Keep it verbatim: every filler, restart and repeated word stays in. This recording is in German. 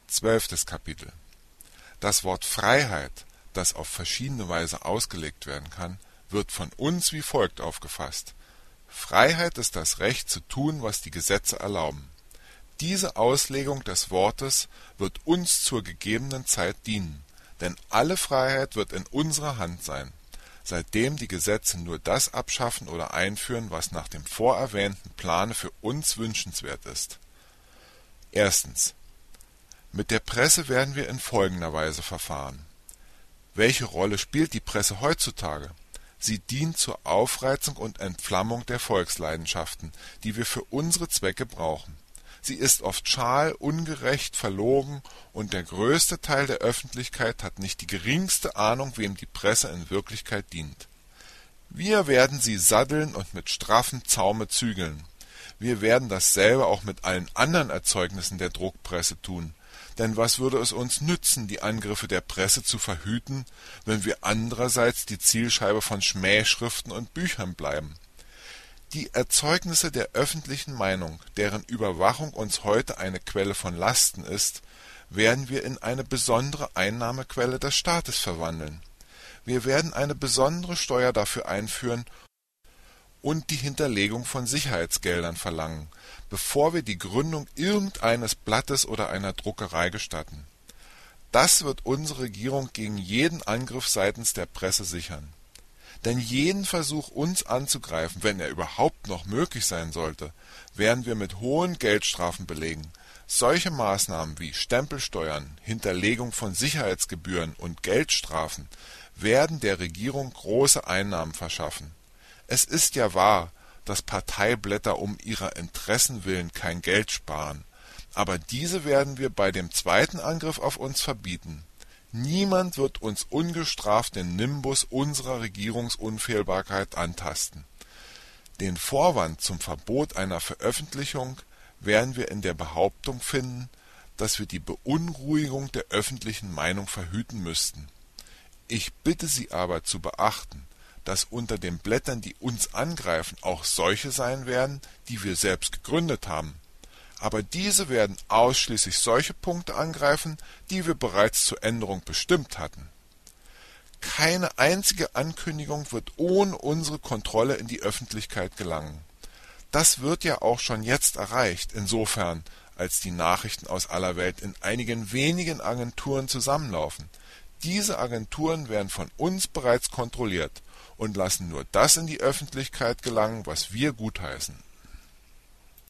Zwölftes Kapitel. Das Wort Freiheit, das auf verschiedene Weise ausgelegt werden kann, wird von uns wie folgt aufgefasst: Freiheit ist das Recht zu tun, was die Gesetze erlauben. Diese Auslegung des Wortes wird uns zur gegebenen Zeit dienen, denn alle Freiheit wird in unserer Hand sein, seitdem die Gesetze nur das abschaffen oder einführen, was nach dem vorerwähnten Plane für uns wünschenswert ist. Erstens. Mit der Presse werden wir in folgender Weise verfahren. Welche Rolle spielt die Presse heutzutage? Sie dient zur Aufreizung und Entflammung der Volksleidenschaften, die wir für unsere Zwecke brauchen. Sie ist oft schal, ungerecht, verlogen, und der größte Teil der Öffentlichkeit hat nicht die geringste Ahnung, wem die Presse in Wirklichkeit dient. Wir werden sie satteln und mit straffem Zaume zügeln. Wir werden dasselbe auch mit allen anderen Erzeugnissen der Druckpresse tun. Denn was würde es uns nützen, die Angriffe der Presse zu verhüten, wenn wir andererseits die Zielscheibe von Schmähschriften und Büchern bleiben? Die Erzeugnisse der öffentlichen Meinung, deren Überwachung uns heute eine Quelle von Lasten ist, werden wir in eine besondere Einnahmequelle des Staates verwandeln. Wir werden eine besondere Steuer dafür einführen und die Hinterlegung von Sicherheitsgeldern verlangen, bevor wir die Gründung irgendeines Blattes oder einer Druckerei gestatten. Das wird unsere Regierung gegen jeden Angriff seitens der Presse sichern. Denn jeden Versuch, uns anzugreifen, wenn er überhaupt noch möglich sein sollte, werden wir mit hohen Geldstrafen belegen. Solche Maßnahmen wie Stempelsteuern, Hinterlegung von Sicherheitsgebühren und Geldstrafen werden der Regierung große Einnahmen verschaffen. Es ist ja wahr, dass Parteiblätter um ihrer Interessen willen kein Geld sparen, aber diese werden wir bei dem zweiten Angriff auf uns verbieten. Niemand wird uns ungestraft den Nimbus unserer Regierungsunfehlbarkeit antasten. Den Vorwand zum Verbot einer Veröffentlichung werden wir in der Behauptung finden, dass wir die Beunruhigung der öffentlichen Meinung verhüten müssten. Ich bitte Sie aber zu beachten, dass unter den Blättern, die uns angreifen, auch solche sein werden, die wir selbst gegründet haben. Aber diese werden ausschließlich solche Punkte angreifen, die wir bereits zur Änderung bestimmt hatten. Keine einzige Ankündigung wird ohne unsere Kontrolle in die Öffentlichkeit gelangen. Das wird ja auch schon jetzt erreicht, insofern, als die Nachrichten aus aller Welt in einigen wenigen Agenturen zusammenlaufen. Diese Agenturen werden von uns bereits kontrolliert und lassen nur das in die Öffentlichkeit gelangen, was wir gutheißen.